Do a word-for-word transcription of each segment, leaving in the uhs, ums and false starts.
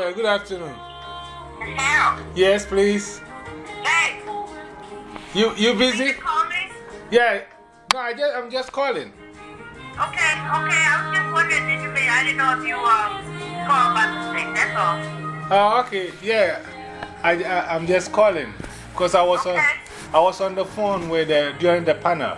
Uh, good afternoon. Harold. Yes, please. Hey. You you Did busy? you call me? Yeah. No, I just I'm just calling. Okay, okay. I was just wondering, did you be, I didn't know if you um, called by mistake, that's all. Oh, okay. Yeah. I, I I'm just calling because I was Okay. on I was on the phone with uh, during the panel.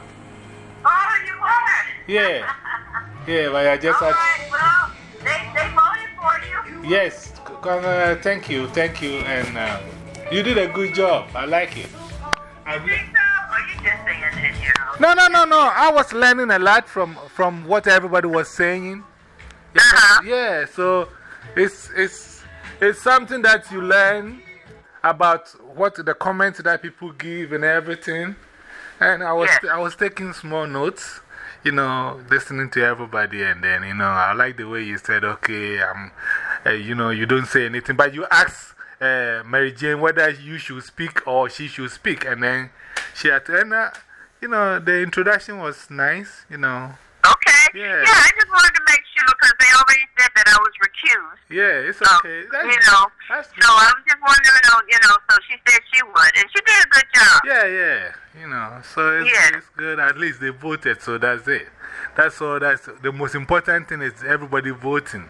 Oh, you were? Yeah. Yeah, but I just All had, right, well, they, they voted for you. yes. c- Uh, thank you, thank you, and uh, you did a good job. I like it. I, You think so? Or you just saying it, you no, know? no, no, no. I was learning a lot from from what everybody was saying. Yeah, Uh-huh. yeah, so it's, it's, it's something that you learn about what the comments that people give and everything. And I was, Yeah. I was taking small notes, you know, listening to everybody. And then, you know, I like the way you said, okay, um, uh, you know, you don't say anything, but you ask uh, Mary Jane whether you should speak or she should speak. And then she had to, and, uh, you know, the introduction was nice, you know. Okay. Yeah. Yeah, I just wanted to make sure because they already said that I was recused. Yeah, it's So, okay. That's, you know, that's so I was just wondering, oh, you know, so she said she would, and she did a good job. Yeah, yeah, you know, so it's, Yeah. it's good. At least they voted, so that's it. That's all. That's the most important thing is everybody voting.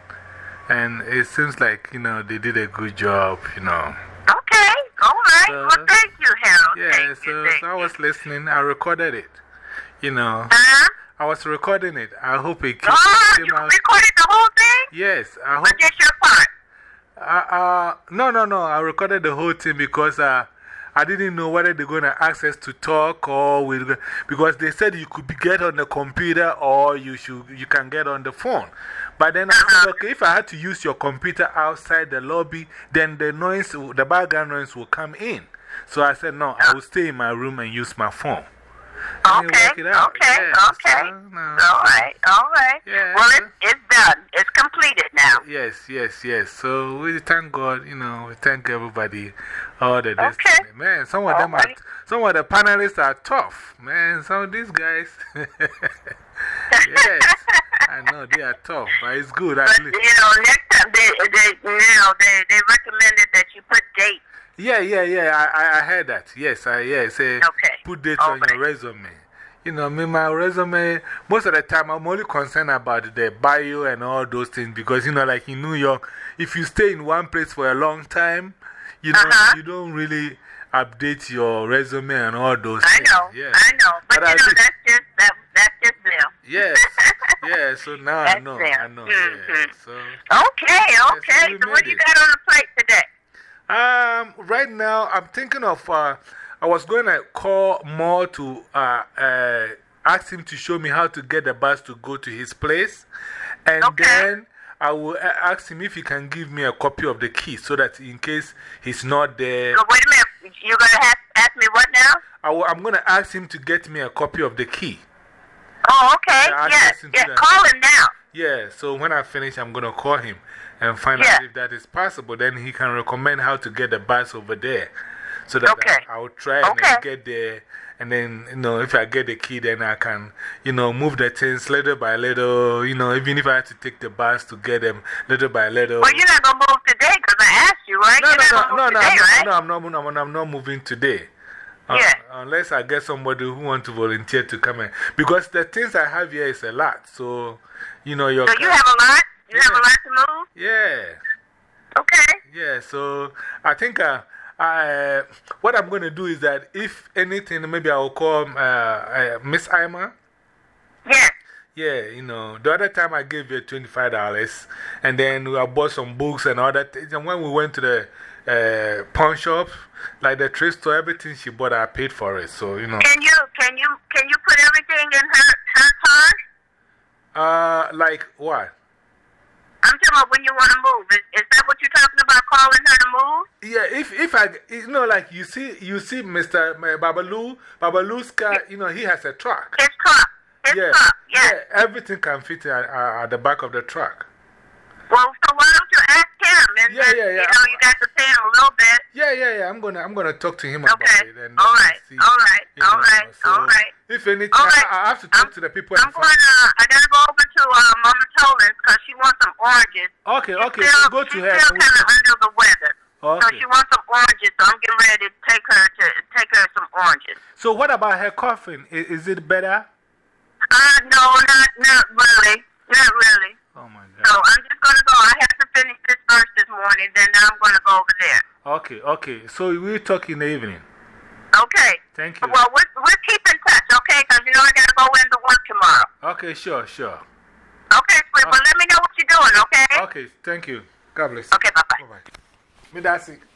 And it seems like, you know, they did a good job, you know. Okay, all right. So- well, thank you, Harold. Yeah, thank so, you, thank so I was listening. I recorded it, you know. Uh-huh. I was recording it. I hope it came, Oh, came you out. recorded the whole thing? Yes, I hope. Or just your part? Uh, uh, no, no, no. I recorded the whole thing because uh, I didn't know whether they're going to ask us to talk or we'll, because they said you could be, get on the computer or you, should, you can get on the phone. But then I said, okay, if I had to use your computer outside the lobby, then the noise, the background noise will come in. So I said, no, I will stay in my room and use my phone. And then Okay, work it out. okay, Yeah, okay. so, no. All right, all right. Yeah, well, so- it's, it's done. It's completed now. Yes, yes, yes. So we thank God, you know, we thank everybody, all the Okay. destiny. Man, some of them are, Alright. some of the panelists are tough, man. Some of these guys, yes, I know they are tough, but it's good at But, least. you know, next time they, they, you know, they, they recommended that you put dates. Yeah, yeah, yeah, I, I, I heard that. Yes, I, yeah, say, Okay. put dates on Alright. your resume. You know, me, my resume, most of the time, I'm only concerned about the bio and all those things because, you know, like in New York, if you stay in one place for a long time, you, know, Uh-huh. you don't really update your resume and all those I things. know, Yeah. I know. But, But I you know, did- that's just, that, that's just them. Yes, yeah, so now I That's know, them. I know, yeah. Mhm. So, Okay, okay. we So, what made you it. got on the plate today? Um, right now, I'm thinking of, uh, I was going to call more to uh, uh, ask him to show me how to get the bus to go to his place. And Okay. then I will uh, ask him if he can give me a copy of the key so that in case he's not there, So, wait a minute. You're going to ask me what now? I will, I'm going to ask him to get me a copy of the key. Oh, okay. Yeah, I Yes. listened to Yeah, that. call him now. Yeah, so when I finish, I'm going to call him and find Yeah. out if that is possible. Then he can recommend how to get the bus over there so that Okay. I, I will try and Okay. then get there. And then, you know, if I get the key, then I can, you know, move the things little by little. You know, even if I have to take the bus to get them little by little. Well, you're not going to move today because I asked you, right? no, you're no, not no, gonna no, move no, today, no, right? no, I'm not, no, I'm, I'm not moving today. Uh, Yeah. Unless I get somebody who wants to volunteer to come in. Because the things I have here is a lot. So, you know, your So, you car- have a lot? You have Yeah. a lot to move? Yeah. Okay. Yeah, so I think uh, I, what I'm going to do is that if anything, maybe I'll call uh, uh, Miss Ima. Yes. Yeah, you know, the other time I gave you twenty-five dollars and then I bought some books and other things. And when we went to the uh, pawn shop, like the thrift store, everything she bought, I paid for it. So, you know. Can you, can you, can you put everything in her, her card? Uh, like what? I'm talking about when you want to move. Is, is that what you're talking about, calling her to move? Yeah, if, if I, you know, like you see, you see Mister Babalu, Babalu's car, you know, he has a truck. His truck. His Yeah, truck, yes. yeah, everything can fit at, at the back of the truck. Well, so why don't you ask him? And Yeah, then, yeah, yeah. You know, you got to pay him a little bit. Yeah, yeah, yeah. I'm gonna, I'm gonna talk to him about Okay. it. And, All and right. see, All right. you know, All right. so All right. If anything, All right. I, I have to talk I'm, to the people. I'm and going to, I got to go over to uh, Mama Tolan's because she wants some oranges. Okay, She's okay, still, so go to she's her. still kind of under the weather. Okay. So she wants some oranges, so I'm getting ready to take her to take her some oranges. So what about her coughing? Is, is it better? Uh, no, not, not really. Not really. Oh my God. So I'm just going to go. I have to finish this verse this morning, then I'm going to go over there. Okay, okay. So we'll talk in the evening. Okay. Thank you. Well, we'll, we'll keep in touch, okay? Because you know I got to go into work tomorrow. Okay, sure, sure. Okay, sweet. But let me know what you're doing, okay? Okay, thank you. God bless you. Okay, bye-bye. Bye-bye. Me, that's it.